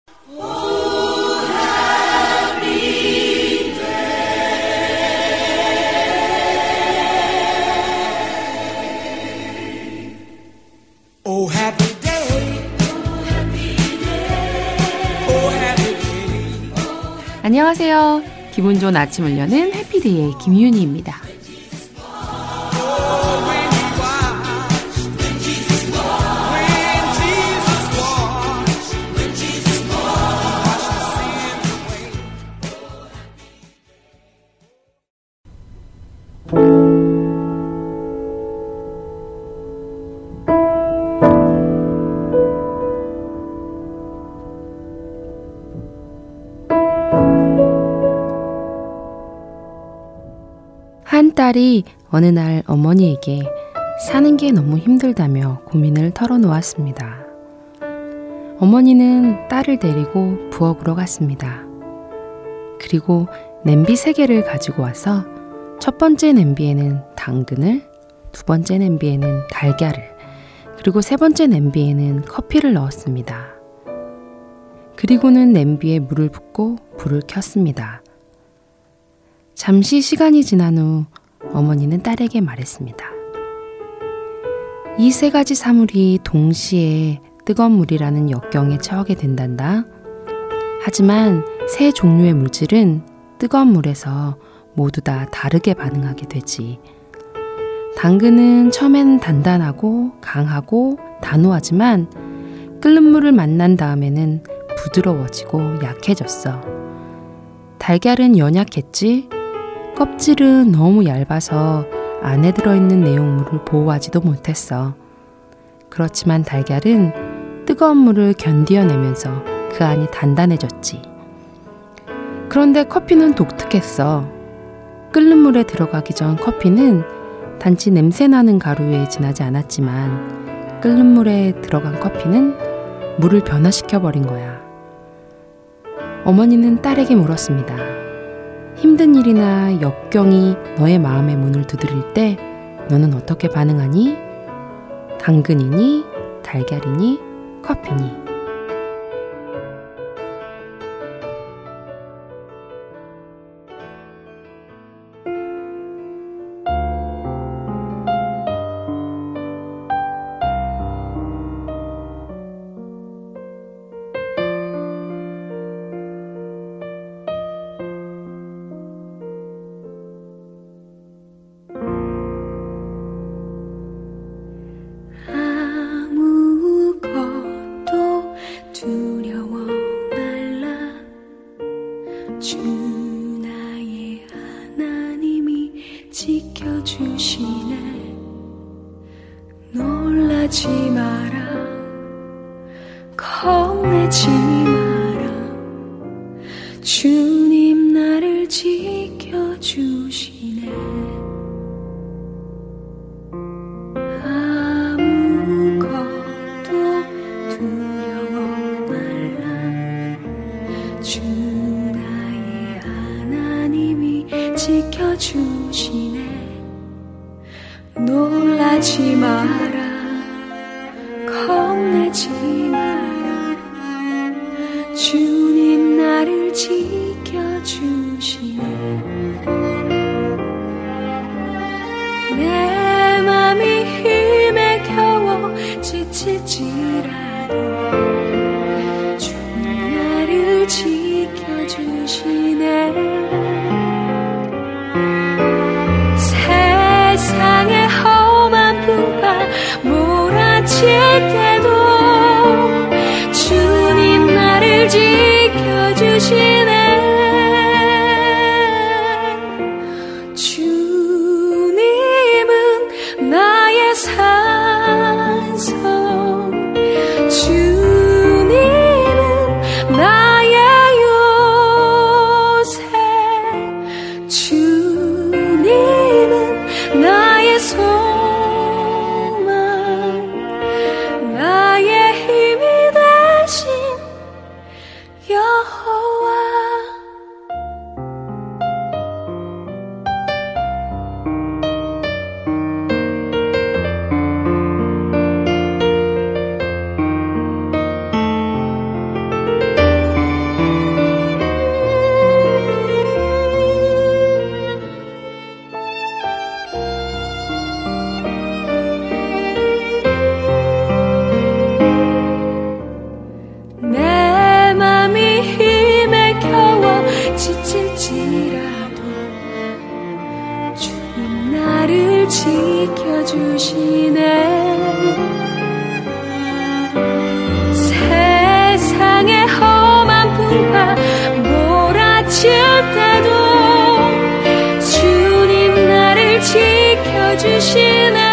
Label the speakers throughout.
Speaker 1: 안녕하세요. 기분 좋은 아침을 여는 해피데이의 김윤희입니다. 한 딸이 어느 날 어머니에게 사는 게 너무 힘들다며 고민을 털어놓았습니다. 어머니는 딸을 데리고 부엌으로 갔습니다. 그리고 냄비 3개를 가지고 와서 첫 번째 냄비에는 당근을, 두 번째 냄비에는 달걀을, 그리고 세 번째 냄비에는 커피를 넣었습니다. 그리고는 냄비에 물을 붓고 불을 켰습니다. 잠시 시간이 지난 후 어머니는 딸에게 말했습니다. 이 3가지 사물이 동시에 뜨거운 물이라는 역경에 처하게 된단다. 하지만 3 종류의 물질은 뜨거운 물에서 모두 다 다르게 반응하게 되지. 당근은 처음엔 단단하고 강하고 단호하지만 끓는 물을 만난 다음에는 부드러워지고 약해졌어. 달걀은 연약했지. 껍질은 너무 얇아서 안에 들어있는 내용물을 보호하지도 못했어. 그렇지만 달걀은 뜨거운 물을 견디어내면서 그 안이 단단해졌지. 그런데 커피는 독특했어. 끓는 물에 들어가기 전 커피는 단지 냄새나는 가루에 지나지 않았지만 끓는 물에 들어간 커피는 물을 변화시켜버린 거야. 어머니는 딸에게 물었습니다. 힘든 일이나 역경이 너의 마음의 문을 두드릴 때 너는 어떻게 반응하니? 당근이니? 달걀이니? 커피니?
Speaker 2: 놀라지 마라, 겁내지 마라. 주님 나를 지켜주시네. 아무것도 두려워 말라. 주 나의 하나님이 지켜주시네. 놀라지 마라, 겁내지 마라. 주님 나를 지켜주시네. 내 맘이 힘에 겨워 지칠지라도 주님 나를 지켜주시네. 세상의 험한 풍파 몰아칠 때도 주님 나를 지켜주시네. 주시네.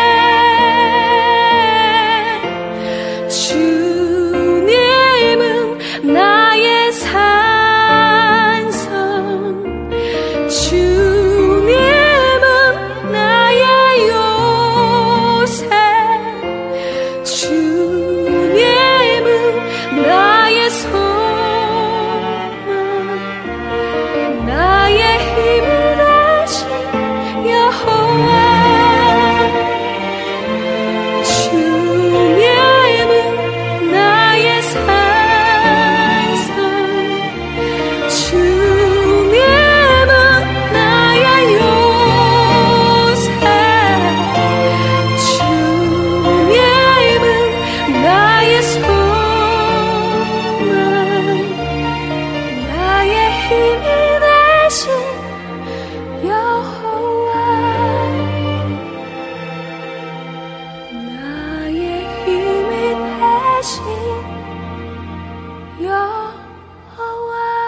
Speaker 2: 주님은 나의 산성, 주님은 나의 요새, 주님은 나의 소망, 나의 힘이 되신 여호와. 주님은 나의 산성, 주님은 나의 요새, 주님은 나의 소망, 나의 힘이 되신 여호와. 나의 힘이 되신 여호와.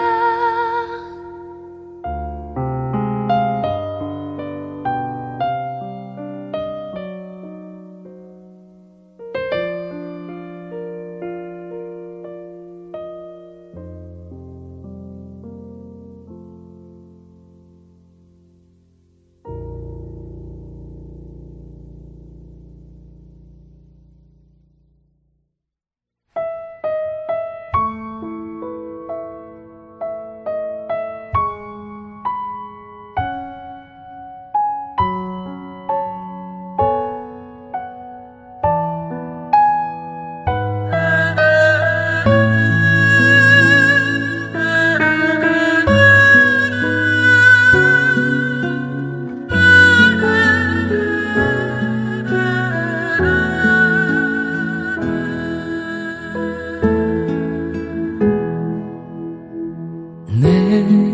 Speaker 3: 내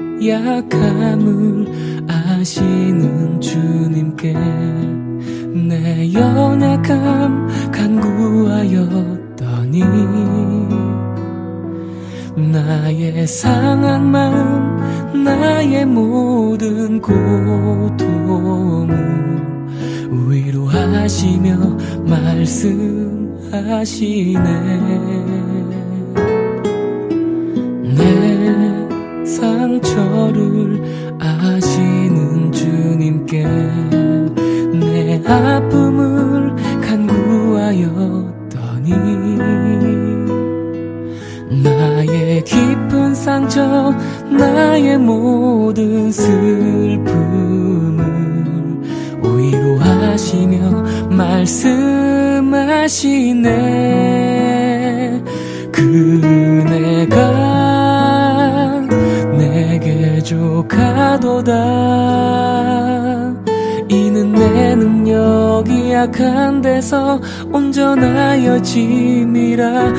Speaker 3: 약함을 아시는 주님께 내 연약함 간구하였더니 나의 상한 마음 나의 모든 고통을 위로하시며 말씀하시네. 내 상처를 아시는 주님께 내 아픔을 간구하였더니 나의 깊은 상처 나의 모든 슬픔을 위로하시며 말씀하시네. 그네가 내게 족하도다. 이는 내 능력이 약한 데서 온전하여짐이라.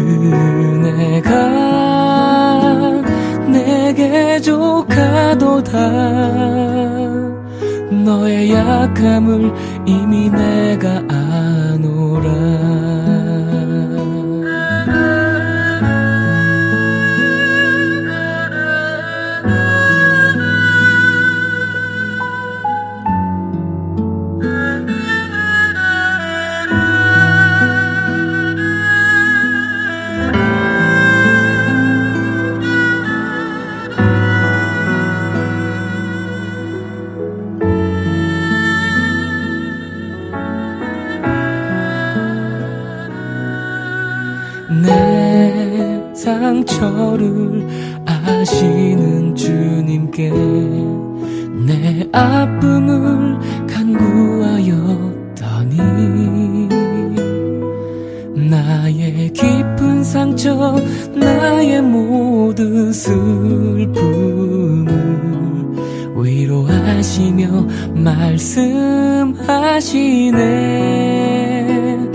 Speaker 3: 그네가 내게 족하도다. 너의 약함을 이미 내가 아노라. 내 상처를 아시는 주님께 내 아픔을 간구하였더니 나의 깊은 상처 나의 모든 슬픔을 위로하시며 말씀하시네.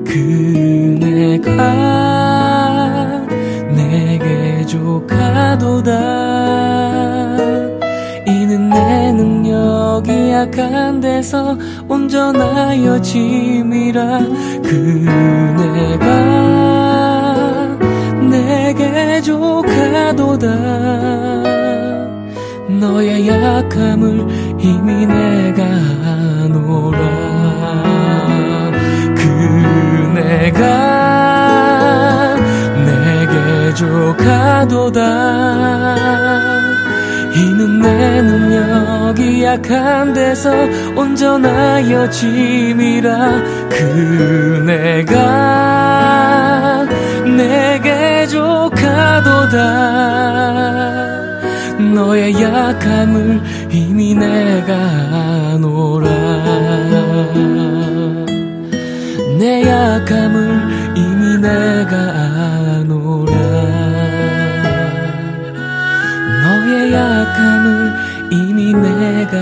Speaker 3: 그네가 내게 족하도다. 이는 내 능력이 약한 데서 온전하여짐이라. 그네가 내게 족하도다. 너의 약함을 이미 내가 아노라. 그 내가 내게 족하도다. 이는 내 능력이 약한 데서 온전하여 짐이라. 그 내가 내게 족하도다. 너의 약함을 이미 내가 아노라. 내 약함을 이미 내가 아노라. 너의 약함을 이미 내가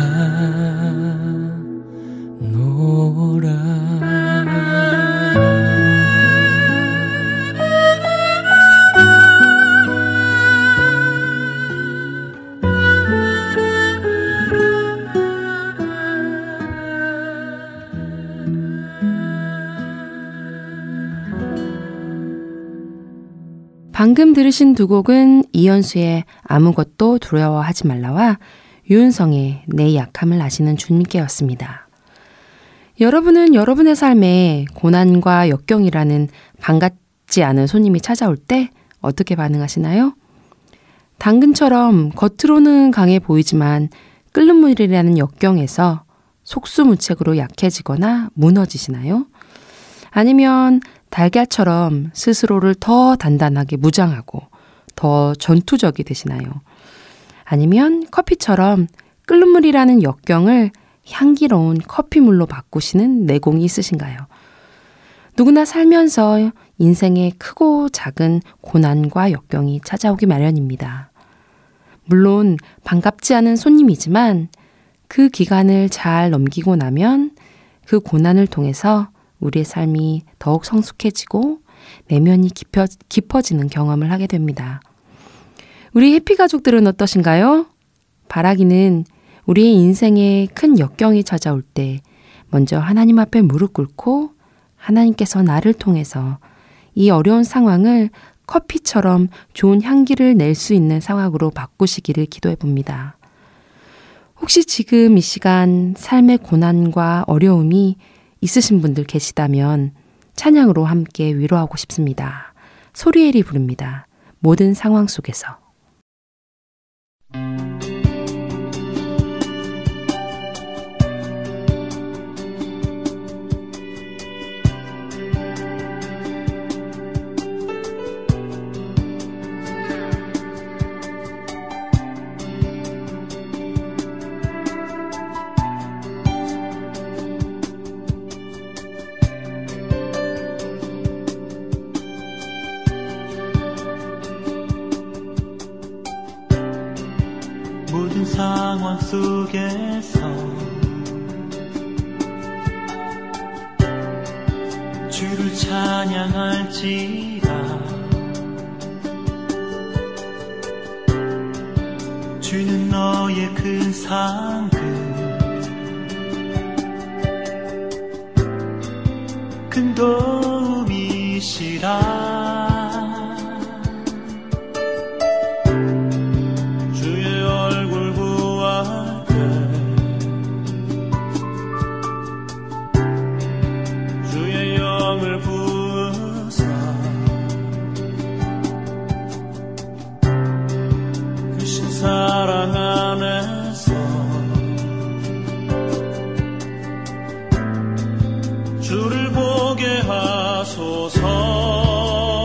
Speaker 3: 아노라.
Speaker 1: 방금 들으신 두 곡은 이현수의 아무것도 두려워하지 말라와 유은성의 내 약함을 아시는 주님께였습니다. 여러분은 여러분의 삶에 고난과 역경이라는 반갑지 않은 손님이 찾아올 때 어떻게 반응하시나요? 당근처럼 겉으로는 강해 보이지만 끓는 물이라는 역경에서 속수무책으로 약해지거나 무너지시나요? 아니면 달걀처럼 스스로를 더 단단하게 무장하고 더 전투적이 되시나요? 아니면 커피처럼 끓는 물이라는 역경을 향기로운 커피물로 바꾸시는 내공이 있으신가요? 누구나 살면서 인생에 크고 작은 고난과 역경이 찾아오기 마련입니다. 물론 반갑지 않은 손님이지만 그 기간을 잘 넘기고 나면 그 고난을 통해서 우리의 삶이 더욱 성숙해지고 내면이 깊어지는 경험을 하게 됩니다. 우리 해피가족들은 어떠신가요? 바라기는 우리의 인생에 큰 역경이 찾아올 때 먼저 하나님 앞에 무릎 꿇고 하나님께서 나를 통해서 이 어려운 상황을 커피처럼 좋은 향기를 낼 수 있는 상황으로 바꾸시기를 기도해 봅니다. 혹시 지금 이 시간 삶의 고난과 어려움이 있으신 분들 계시다면 찬양으로 함께 위로하고 싶습니다. 소리엘이 부릅니다. 모든 상황 속에서.
Speaker 4: 모든 상황 속에서 주를 찬양할지라. 주는 너의 큰 상급, 큰 도움이시라. 사랑 안에서 주를 보게 하소서.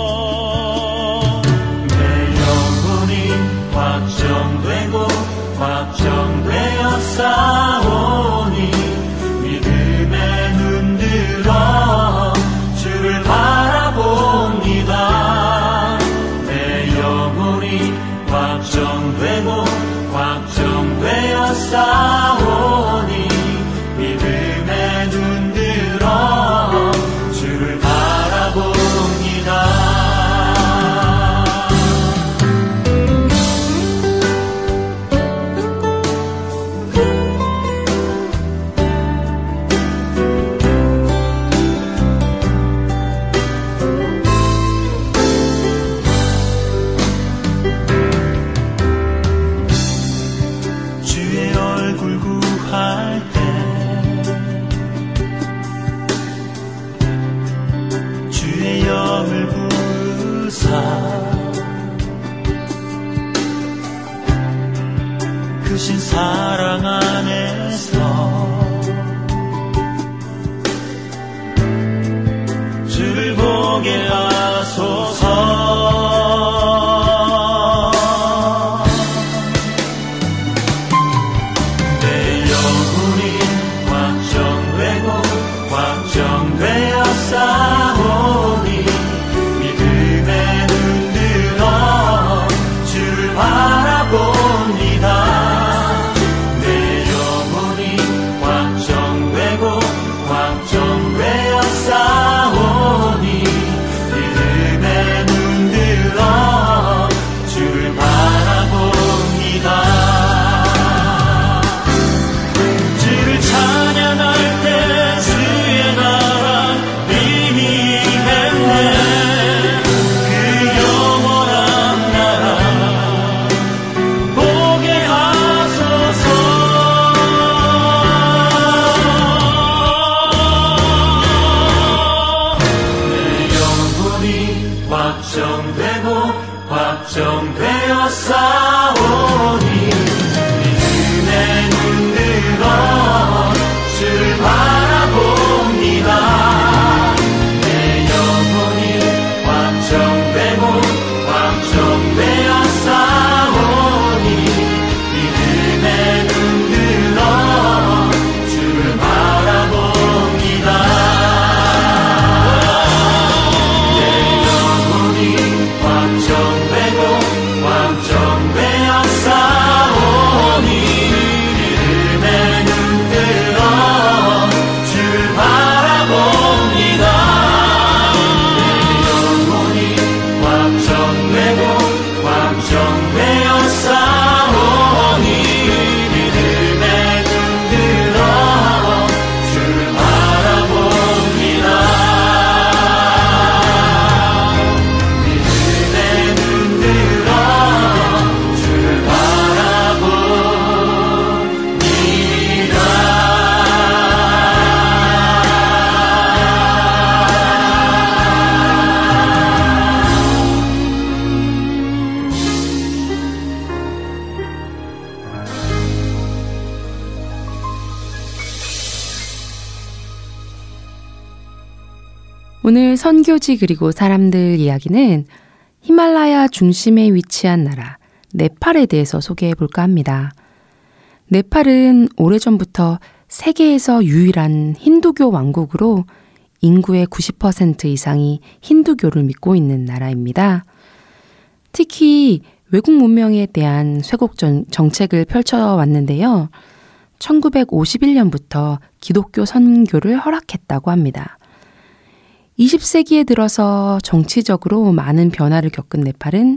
Speaker 4: 크신 사랑 안에서 주를 보게 하소서. 내 영혼이 확정되고 확정되어 싸우니 믿음에 눈들어 주를 바라봅니다. 내 영혼이 확정되고 확정되어 싸우니 믿음에 눈들어 주를 바라봅니다. 주를 찬양할 때 주의 나라 의미했네. 그 영원한 나라 보게 하소서. 내 영혼이 확정되고 확정되어 싸우니 믿음에 눈들어 주를 바라봅니다. 내 영혼이 확정되고 확정되어 싸우니 믿음에 눈들어 주를 바라봅니다. 내 영혼이 확정되고 확정되어 싸우니 믿음에 눈들어 주를 바라봅니다. 내 영혼이 확정되고 확정되어 싸우니 믿음에 눈들어 주를 바라봅니다. 믿음에 눈들어 주를
Speaker 1: 오늘 선교지 그리고 사람들 이야기는 히말라야 중심에 위치한 나라 네팔에 대해서 소개해 볼까 합니다. 네팔은 오래전부터 세계에서 유일한 힌두교 왕국으로 인구의 90% 이상이 힌두교를 믿고 있는 나라입니다. 특히 외국 문명에 대한 쇄국 정책을 펼쳐왔는데요. 1951년부터 기독교 선교를 허락했다고 합니다. 20세기에 들어서 정치적으로 많은 변화를 겪은 네팔은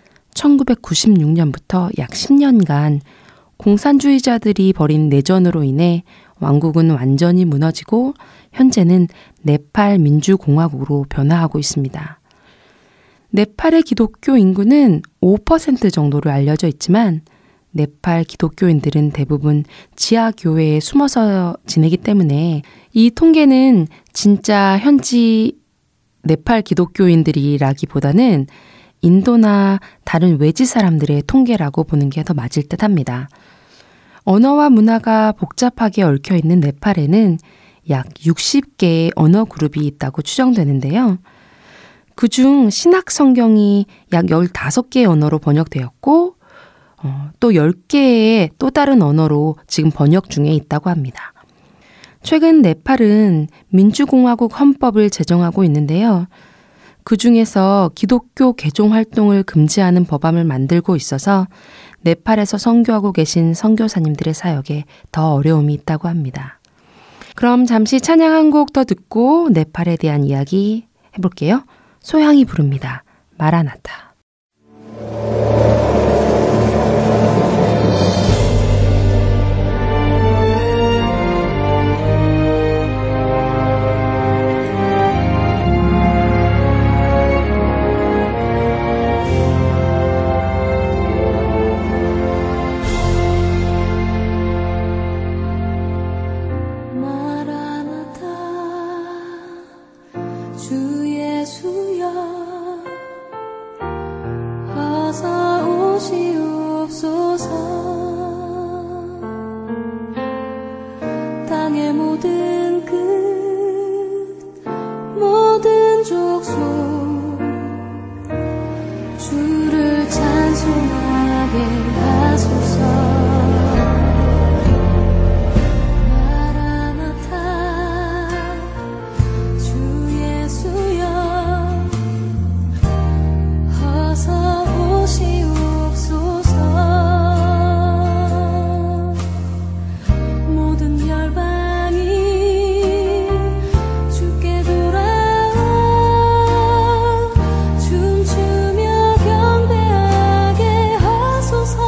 Speaker 1: 1996년부터 약 10년간 공산주의자들이 벌인 내전으로 인해 왕국은 완전히 무너지고 현재는 네팔 민주공화국으로 변화하고 있습니다. 네팔의 기독교 인구는 5% 정도로 알려져 있지만 네팔 기독교인들은 대부분 지하교회에 숨어서 지내기 때문에 이 통계는 진짜 현지 네팔 기독교인들이라기보다는 인도나 다른 외지 사람들의 통계라고 보는 게 더 맞을 듯 합니다. 언어와 문화가 복잡하게 얽혀있는 네팔에는 약 60개의 언어 그룹이 있다고 추정되는데요. 그중 신약 성경이 약 15개의 언어로 번역되었고 또 10개의 또 다른 언어로 지금 번역 중에 있다고 합니다. 최근 네팔은 민주공화국 헌법을 제정하고 있는데요. 그 중에서 기독교 개종 활동을 금지하는 법안을 만들고 있어서 네팔에서 선교하고 계신 선교사님들의 사역에 더 어려움이 있다고 합니다. 그럼 잠시 찬양 한 곡 더 듣고 네팔에 대한 이야기 해볼게요. 소향이 부릅니다. 마라나타.
Speaker 2: 오시옵소서. 하시옵소서. 모든 열방이 주께 돌아와 춤추며 경배하게 하소서.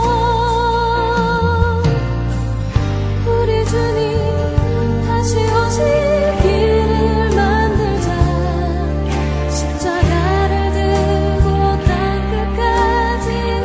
Speaker 2: 우리 주님 다시 오실 길을 만들자. 십자가를 들고 땅끝까지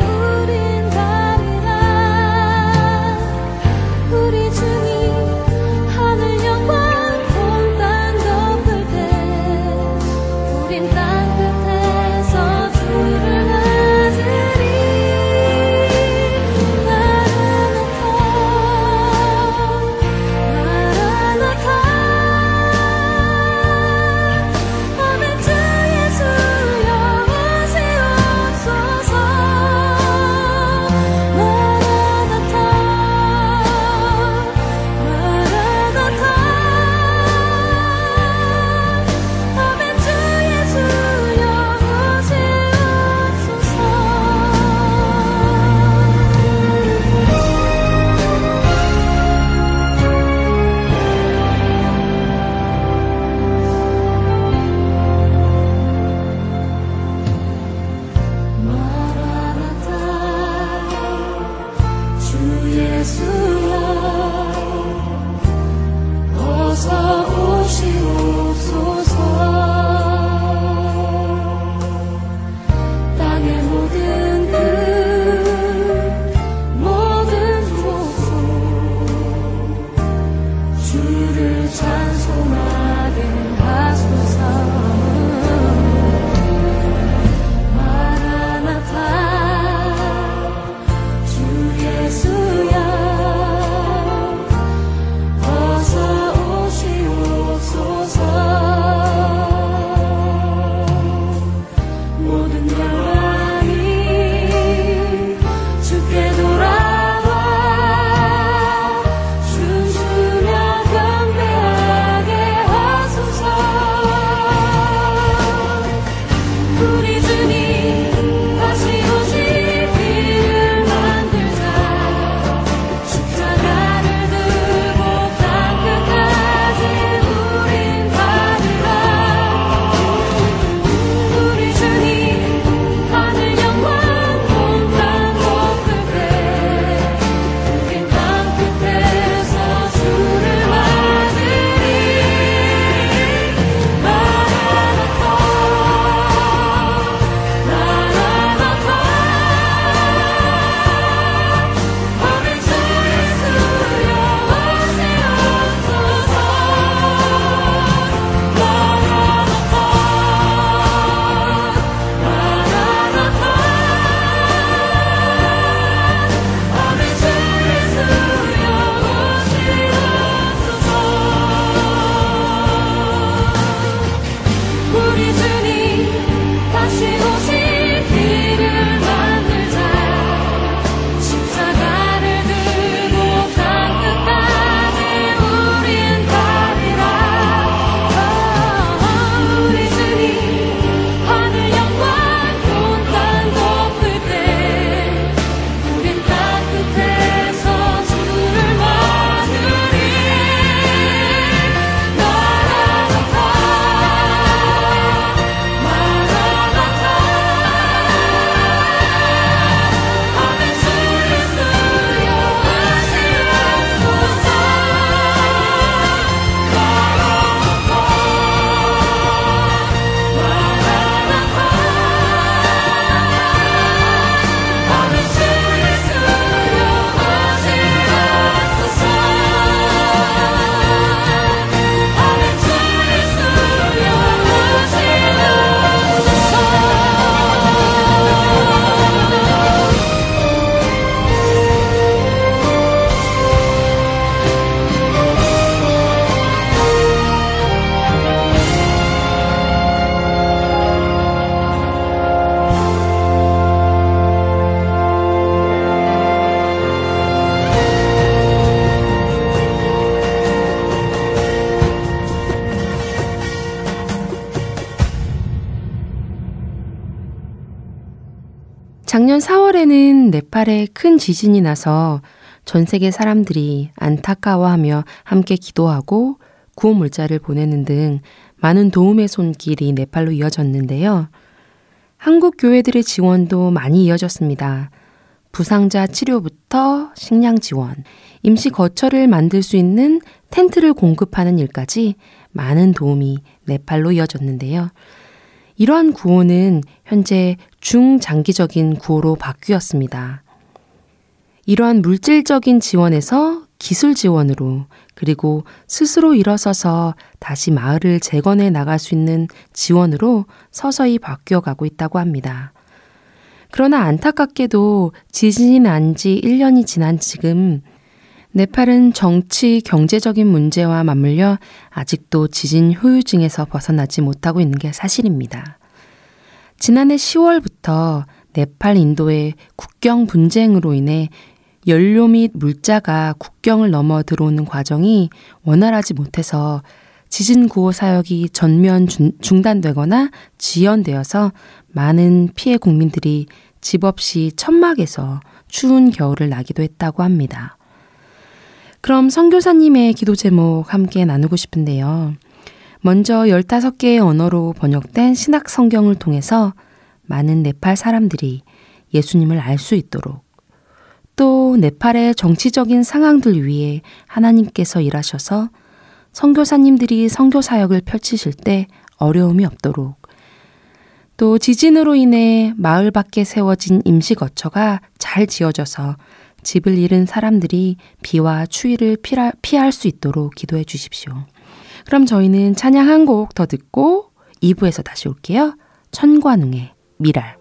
Speaker 1: 작년 4월에는 네팔에 큰 지진이 나서 전 세계 사람들이 안타까워하며 함께 기도하고 구호 물자를 보내는 등 많은 도움의 손길이 네팔로 이어졌는데요. 한국 교회들의 지원도 많이 이어졌습니다. 부상자 치료부터 식량 지원, 임시 거처를 만들 수 있는 텐트를 공급하는 일까지 많은 도움이 네팔로 이어졌는데요. 이러한 구호는 현재 중장기적인 구호로 바뀌었습니다. 이러한 물질적인 지원에서 기술 지원으로, 그리고 스스로 일어서서 다시 마을을 재건해 나갈 수 있는 지원으로 서서히 바뀌어가고 있다고 합니다. 그러나 안타깝게도 지진이 난 지 1년이 지난 지금 네팔은 정치, 경제적인 문제와 맞물려 아직도 지진 후유증에서 벗어나지 못하고 있는 게 사실입니다. 지난해 10월부터 네팔, 인도의 국경 분쟁으로 인해 연료 및 물자가 국경을 넘어 들어오는 과정이 원활하지 못해서 지진 구호 사역이 전면 중단되거나 지연되어서 많은 피해 국민들이 집 없이 천막에서 추운 겨울을 나기도 했다고 합니다. 그럼 선교사님의 기도 제목 함께 나누고 싶은데요. 먼저 15개의 언어로 번역된 신약 성경을 통해서 많은 네팔 사람들이 예수님을 알 수 있도록, 또 네팔의 정치적인 상황들 위해 하나님께서 일하셔서 선교사님들이 선교 사역을 펼치실 때 어려움이 없도록, 또 지진으로 인해 마을 밖에 세워진 임시 거처가 잘 지어져서 집을 잃은 사람들이 비와 추위를 피할 수 있도록 기도해 주십시오. 그럼 저희는 찬양 한 곡 더 듣고 2부에서 다시 올게요. 천관웅의 미랄.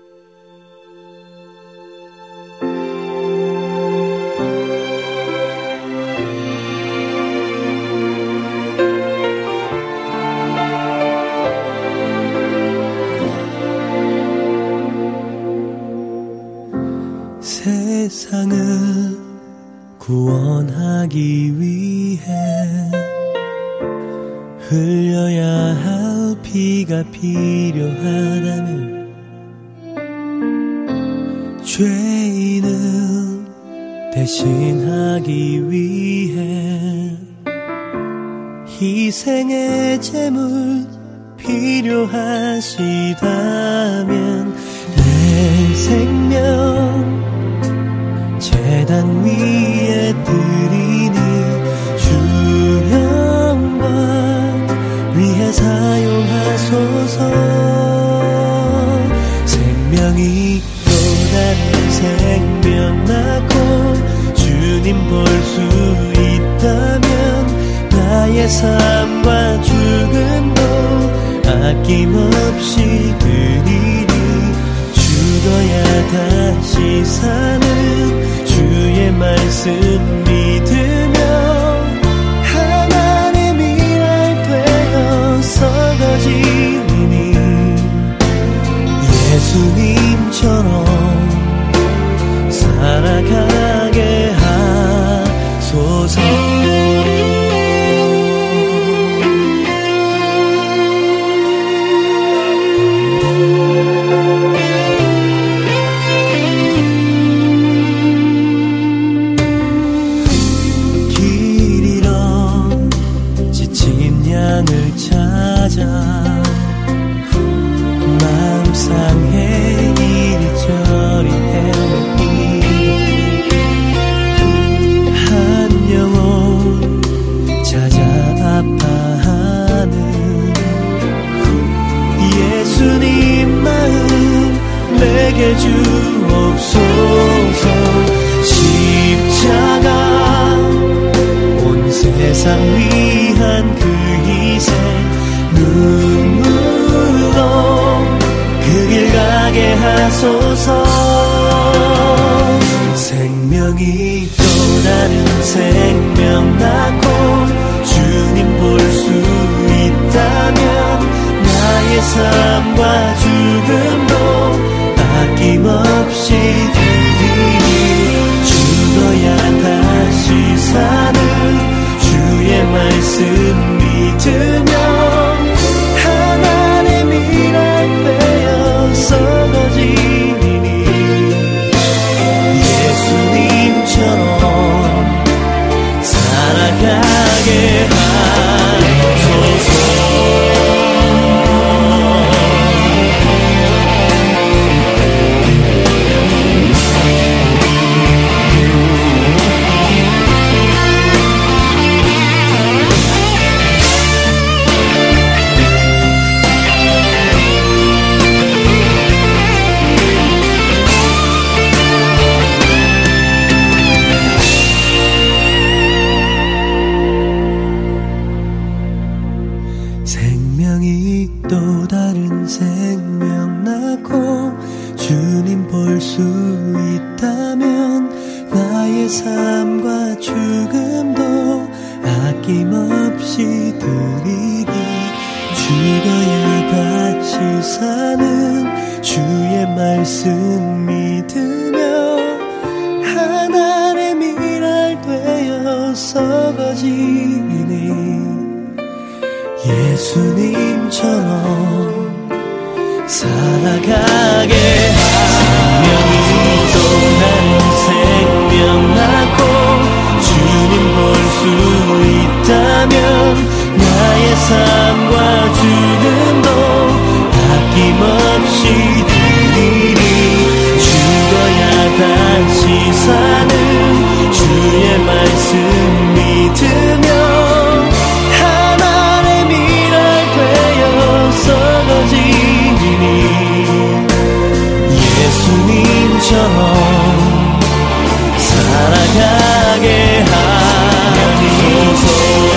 Speaker 3: 세상을 구원하기 위해 흘려야 할 피가 필요하다면 죄인을 대신하기 위해 희생의 제물 필요하시다면 내 생명 제단 위에 드리니 주 영광 위해 사용하소서. 생명이 또 다른 생명 낳고 주님 볼 수 있다면 나의 삶과 죽음도 아낌없이 드리니 죽어야 다시 사는 주의 말씀 믿으며 하나님이 날 되어 썩어지니 예수님처럼 살아가게 하소서. 마음 상해 이리저리 헤매니 한 영혼 찾아 아파하는 예수님 마음 내게 주옵소서. 십자가 온 세상 위한 그 희생 눈물로 그 길 가게 하소서. 생명이 또 다른 생명 낳고 주님 볼 수 있다면 나의 삶과 죽음도 아낌없이 드리니 죽어야 다시 사는 주의 말씀 믿으며 하나님이 날 빼어 썩어지니 주님 볼 수 있다면 나의 삶과 죽음도 아낌없이 드리리. 죽어야 다시 사는 주의 말씀 믿으며 하나님의 미랄 되어 썩어지니 예수님처럼 살아가게 생명이 또 다른 생명 낳고 주님 볼 수 있다면 나의 삶과 죽음도 아낌없이 드리리. 죽어야 다시 사는 주의 말씀 믿으며 하나의 미랄 되어 썩어지니 예수님처럼 살아가게 하소서.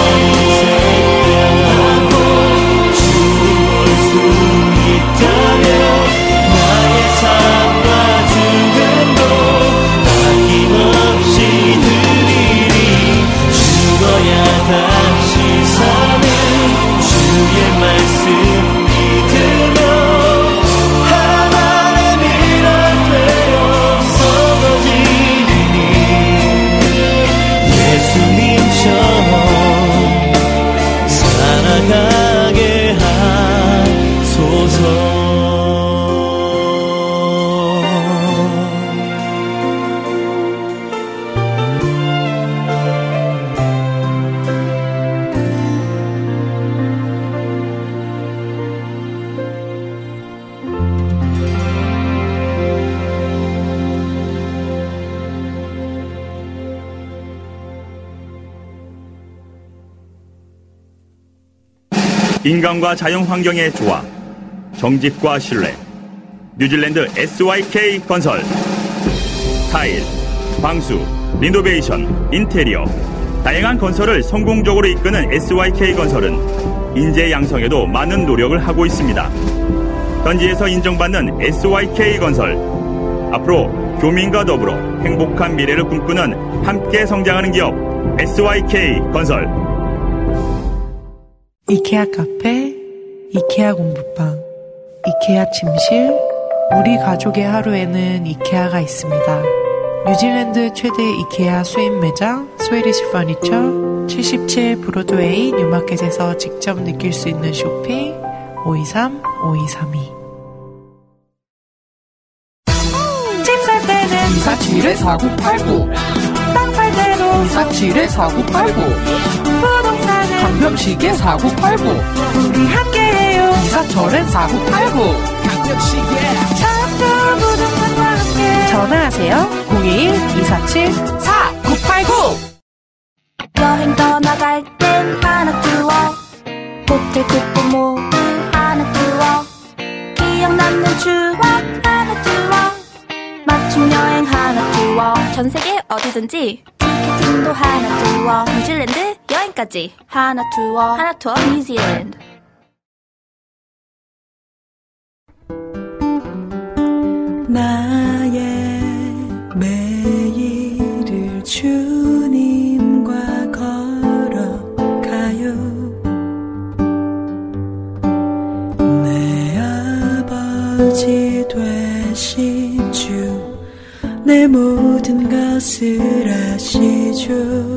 Speaker 3: 생명하고 주님 볼 수 있다면 나의 삶과 죽음도 아낌없이 드리리. 죽어야 다시 사는 주의 말씀 믿으며 하나의 미랄 되어 썩어지니 예수님처럼 살아가게 하소서.
Speaker 5: 인간과 자연 환경의 조화, 정직과 신뢰, 뉴질랜드 SYK 건설. 타일, 방수, 리노베이션, 인테리어, 다양한 건설을 성공적으로 이끄는 SYK 건설은 인재 양성에도 많은 노력을 하고 있습니다. 현지에서 인정받는 SYK 건설. 앞으로 교민과 더불어 행복한 미래를 꿈꾸는 함께 성장하는 기업 SYK 건설.
Speaker 6: 이케아 카페, 이케아 공부방, 이케아 침실, 우리 가족의 하루에는 이케아가 있습니다. 뉴질랜드 최대 이케아 수입 매장 스웨디시 퍼니처 77 브로드웨이 뉴마켓에서 직접 느낄 수 있는 쇼핑 523-5232. 집 살 때는
Speaker 7: 247-4989
Speaker 6: 땅 팔 때도
Speaker 7: 247-4989
Speaker 6: 부동산은
Speaker 7: 강병식의 4989
Speaker 6: 우리 함께해요.
Speaker 7: 이사철엔 4989 강병식의
Speaker 6: 참 좋은 부동산과 함께 전화하세요. 02-247-4989.
Speaker 2: 여행 떠나갈 땐 하나 투어 호텔 쿠폰 모두 하나 투어 기억 남는 추억 하나 투어 맞춤 여행 하나 투어 전세계 어디든지 티켓팅도 하나 투어 뉴질랜드 여행까지 하나 투어 뉴질랜드.
Speaker 3: 나의 매일을 주님과 걸어가요. 내 아버지 되신 주 내 모든 것을 아시죠.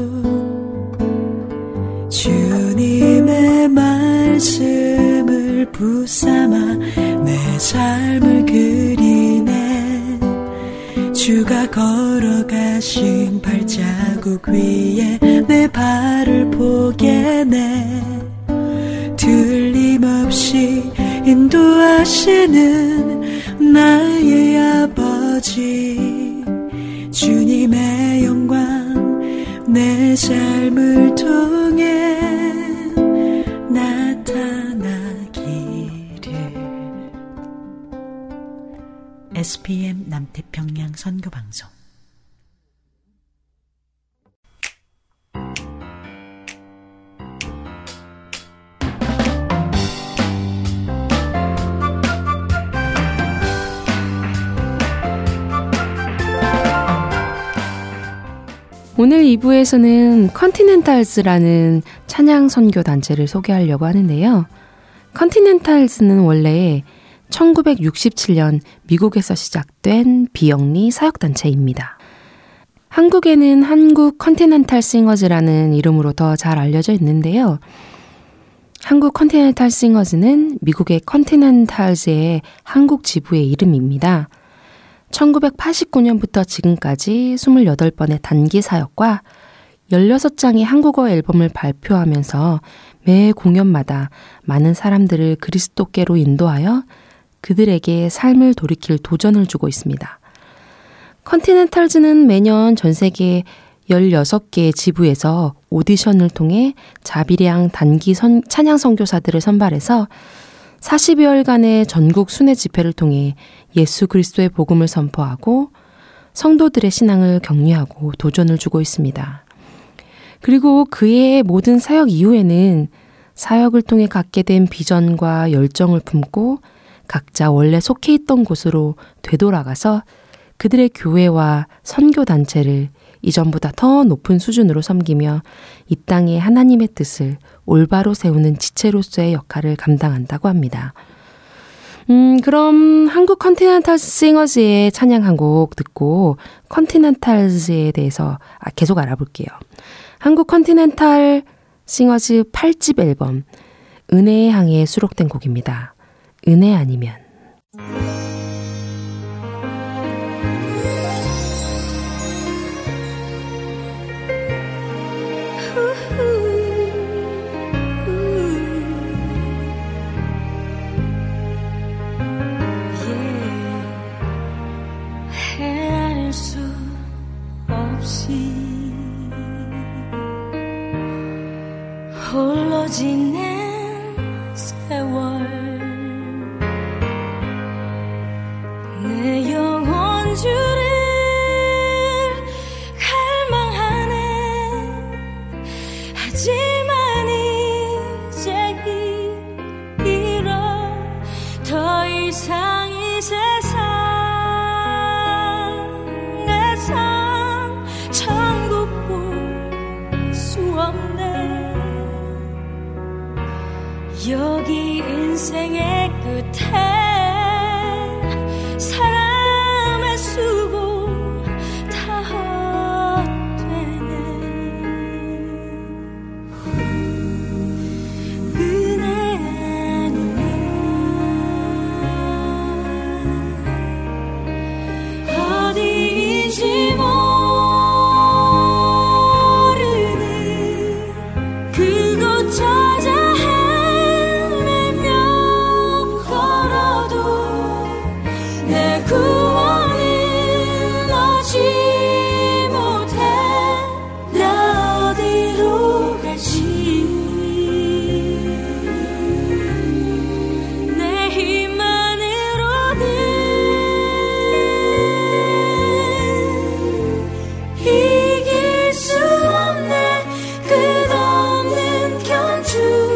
Speaker 3: 주님의 말씀을 붙삼아 내 삶을 그리네. 주가 걸어가신 발자국 위에 내 발을 포개네. 틀림없이 인도하시는 나의 아버지. 주님의 영광 내 삶을 통해 나타나기를. SPM 남태평양 선교방송.
Speaker 1: 오늘 2부에서는 컨티넨탈스라는 찬양 선교 단체를 소개하려고 하는데요. 컨티넨탈스는 원래 1967년 미국에서 시작된 비영리 사역단체입니다. 한국에는 한국 컨티넨탈 싱어즈라는 이름으로 더 잘 알려져 있는데요. 한국 컨티넨탈 싱어즈는 미국의 컨티넨탈즈의 한국 지부의 이름입니다. 1989년부터 지금까지 28번의 단기 사역과 16장의 한국어 앨범을 발표하면서 매 공연마다 많은 사람들을 그리스도께로 인도하여 그들에게 삶을 돌이킬 도전을 주고 있습니다. 컨티넨탈즈는 매년 전 세계 16개의 지부에서 오디션을 통해 자비량 단기 찬양 선교사들을 선발해서 40여일간의 전국 순회 집회를 통해 예수 그리스도의 복음을 선포하고 성도들의 신앙을 격려하고 도전을 주고 있습니다. 그리고 그의 모든 사역 이후에는 사역을 통해 갖게 된 비전과 열정을 품고 각자 원래 속해 있던 곳으로 되돌아가서 그들의 교회와 선교단체를 이전보다 더 높은 수준으로 섬기며 이 땅에 하나님의 뜻을 올바로 세우는 지체로서의 역할을 감당한다고 합니다. 그럼 한국 컨티넨탈 싱어즈의 찬양 한 곡 듣고 컨티넨탈즈에 대해서 계속 알아볼게요. 한국 컨티넨탈 싱어즈 8집 앨범 은혜의 항해에 수록된 곡입니다. 은혜 아니면.
Speaker 2: 헤아릴 수 없이 홀로 지낸 세월 내 영혼 주를 갈망하네. 하지만 이제 이런 더 이상 이 세상에선 천국 볼 수 없네. 여기 인생의 끝에 사람의 수고 다 헛되네. 은혜 아니면 어디인지 모르는 그곳 찾아 구원은 얻지 못해. 나 어디로 갈지 내 힘만으로는 이길 수 없네. 끝없는 견주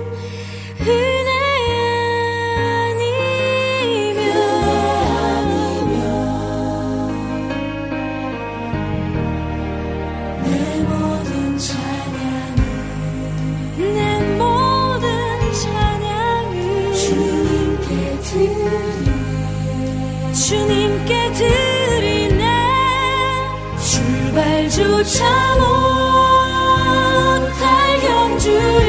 Speaker 2: 주님께 드리네. 출발조차 못할 경주를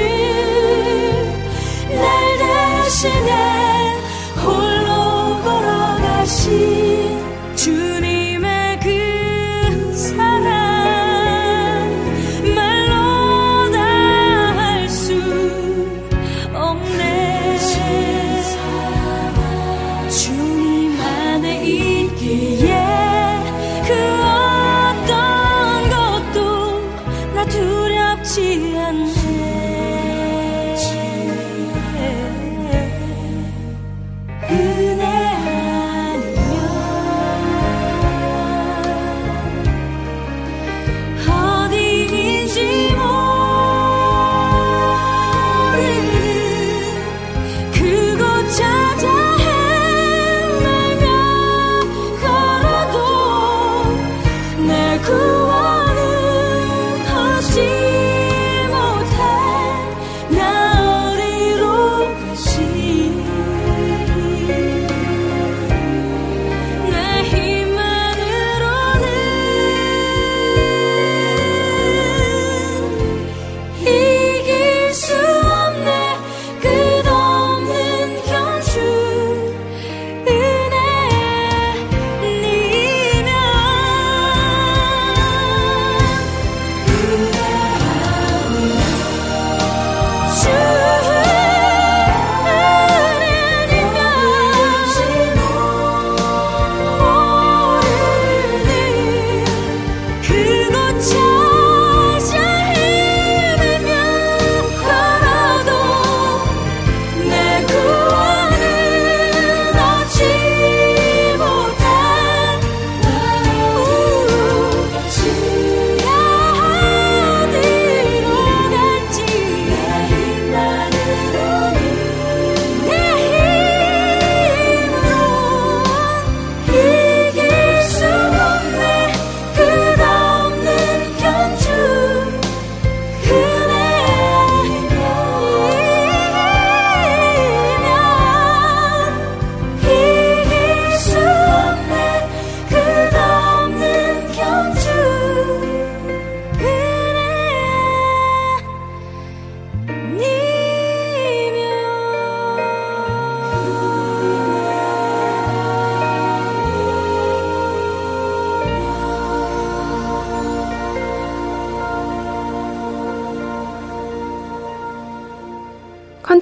Speaker 2: 날 대신해 홀로 걸어가신 주님의 그 사랑 말로 다 할 수 없네. 주님 안에 있기에 그 어떤 것도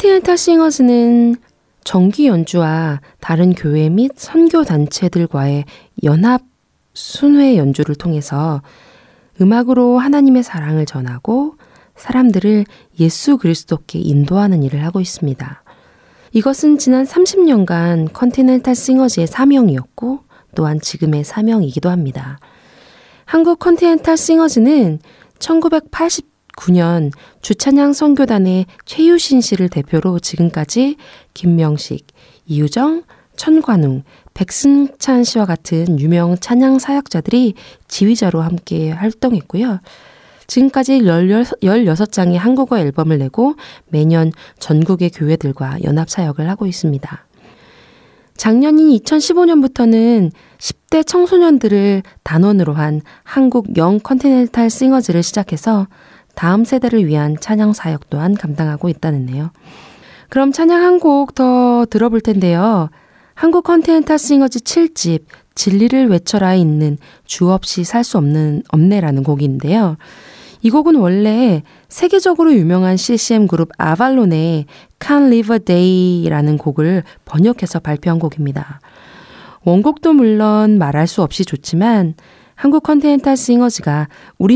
Speaker 1: 컨티넨탈 싱어즈는 정기 연주와 다른 교회 및 선교 단체들과의 연합 순회 연주를 통해서 음악으로 하나님의 사랑을 전하고 사람들을 예수 그리스도께 인도하는 일을 하고 있습니다. 이것은 지난 30년간 컨티넨탈 싱어즈의 사명이었고 또한 지금의 사명이기도 합니다. 한국 컨티넨탈 싱어즈는 1989년 주찬양 선교단의 최유신 씨를 대표로 지금까지 김명식, 이유정, 천관웅, 백승찬 씨와 같은 유명 찬양 사역자들이 지휘자로 함께 활동했고요. 지금까지 16장의 한국어 앨범을 내고 매년 전국의 교회들과 연합사역을 하고 있습니다. 작년인 2015년부터는 10대 청소년들을 단원으로 한 한국 영 컨티넨탈 싱어즈를 시작해서 다음 세대를 위한 찬양 사역 또한 감당하고 있다는데요. 그럼 찬양 한 곡 더 들어볼 텐데요. 한국 컨티넨탈 싱어즈 7집 진리를 외쳐라에 있는 주 없이 살 수 없네라는 곡인데요. 이 곡은 원래 세계적으로 유명한 CCM 그룹 아발론의 Can't Live a Day라는 곡을 번역해서 발표한 곡입니다. 원곡도 물론 말할 수 없이 좋지만 한국 컨티넨탈 싱어즈가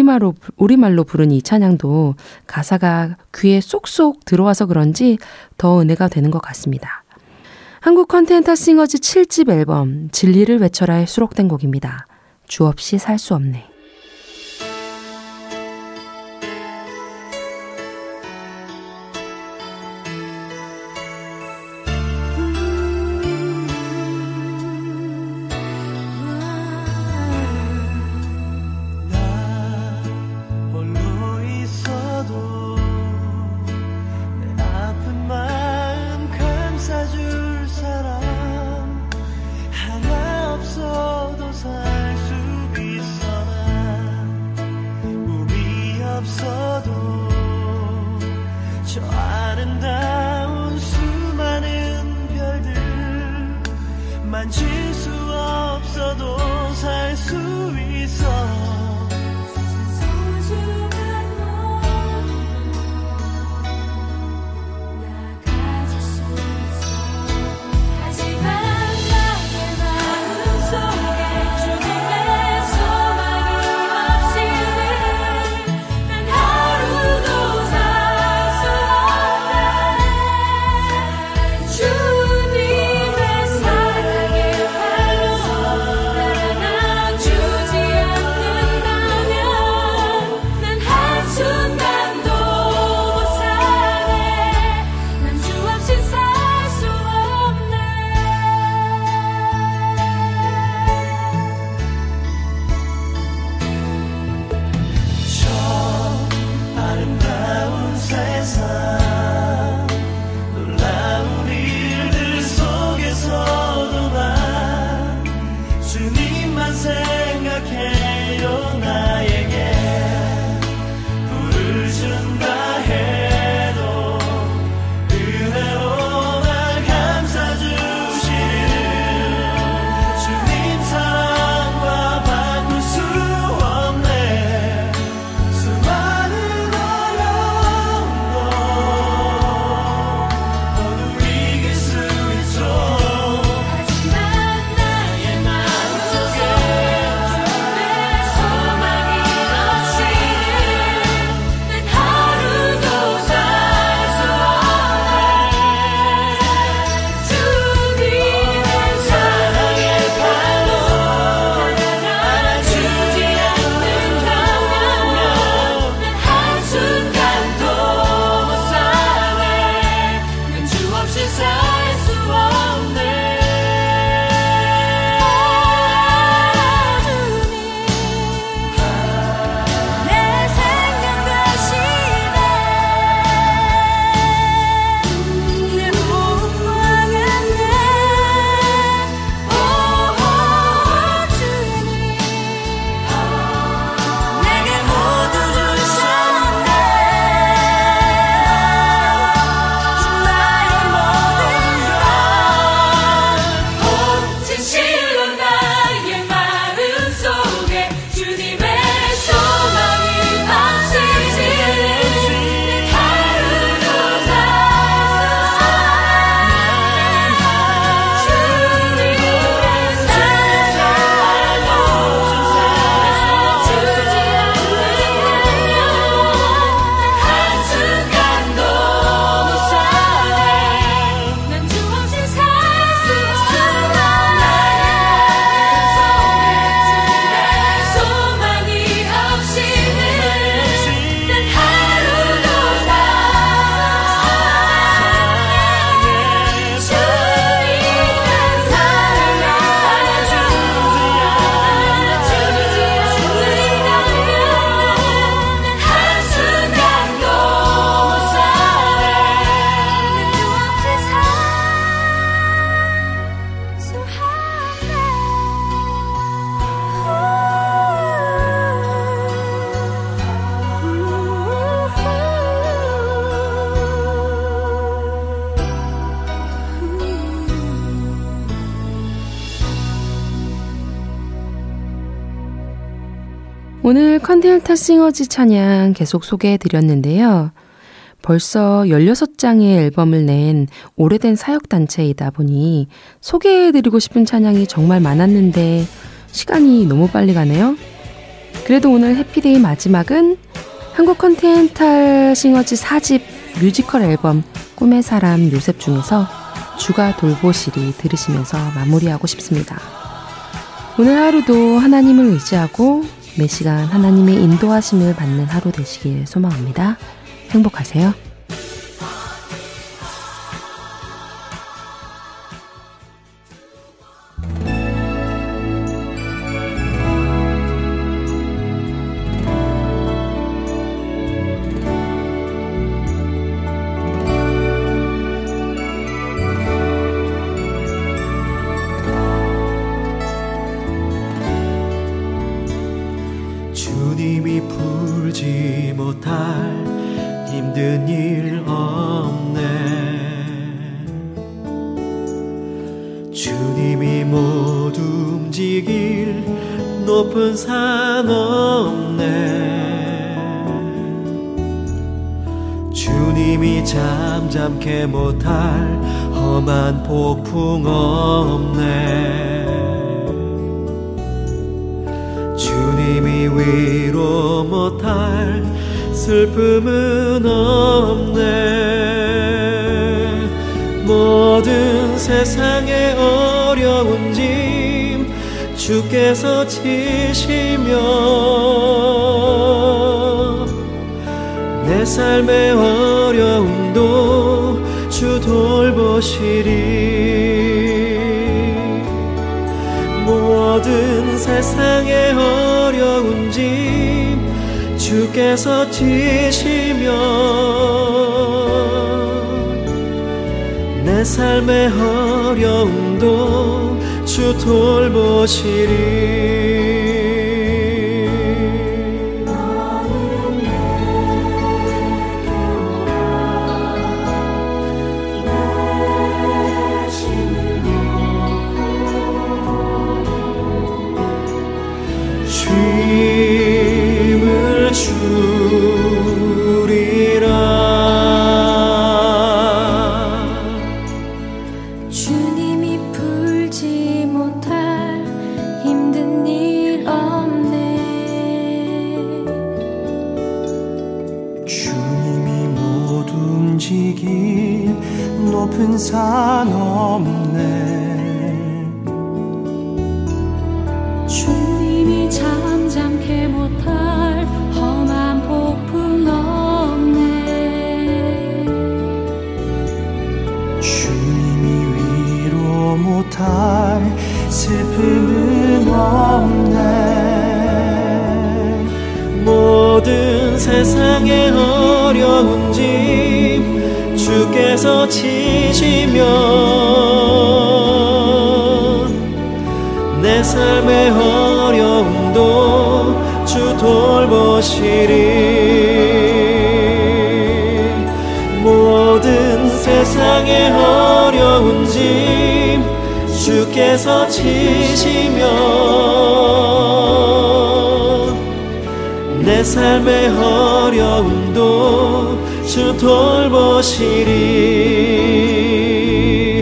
Speaker 1: 우리말로 부른 이 찬양도 가사가 귀에 쏙쏙 들어와서 그런지 더 은혜가 되는 것 같습니다. 한국 컨티넨탈 싱어즈 7집 앨범 진리를 외쳐라에 수록된 곡입니다. 주 없이 살 수 없네.
Speaker 2: 하지만 나의 마음속에
Speaker 1: 오늘 컨티넨탈 싱어즈 찬양 계속 소개해드렸는데요. 벌써 16장의 앨범을 낸 오래된 사역단체이다 보니 소개해드리고 싶은 찬양이 정말 많았는데 시간이 너무 빨리 가네요. 그래도 오늘 해피데이 마지막은 한국 컨티넨탈 싱어즈 4집 뮤지컬 앨범 꿈의 사람 요셉 중에서 주가 돌보시리 들으시면서 마무리하고 싶습니다. 오늘 하루도 하나님을 의지하고 매 시간 하나님의 인도하심을 받는 하루 되시길 소망합니다. 행복하세요.
Speaker 8: 주님이 풀지 못할 힘든 일 없네. 주님이 모두 움직일 높은 산 없네. 주님이 잠잠케 못할 험한 폭풍 없네. 주님이 위로 못할 슬픔은 없네. 모든 세상의 어려운 짐 주께서 지시며 내 삶의 어려움도 주 돌보시리. 모든 세상의 어려운 짐 주께서 지시며 내 삶의 어려움도 주 돌보시리. 힘을 주리라.
Speaker 2: 주님이 풀지 못할 힘든 일 없네.
Speaker 8: 주님이 모두 움직일 높은 산 없네.
Speaker 2: 주님이 잠잠케 못할 험한 폭풍 없네.
Speaker 8: 주님이 위로 못할 슬픔은 없네. 모든 세상의 어려운 짐 주께서 지시며 내 삶의 어려움도 주 돌보시리. 모든 세상의 어려운 짐 주께서 지시며 내 삶의 어려움도 주 돌보시리.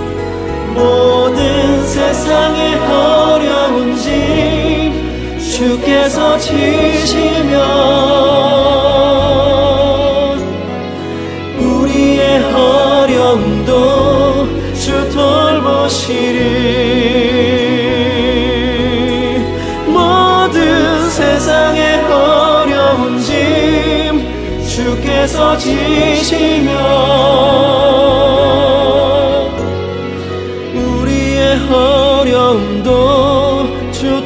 Speaker 8: 모든 세상의 어려운 짐 주께서 지시며 우리의 어려움도 주 돌보시리. 모든 세상의 어려운 짐 주께서 지시며 어려움도 주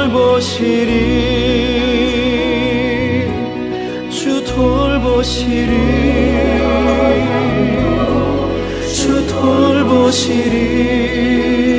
Speaker 8: 돌보시리. 주 돌보시리. 주 돌보시리.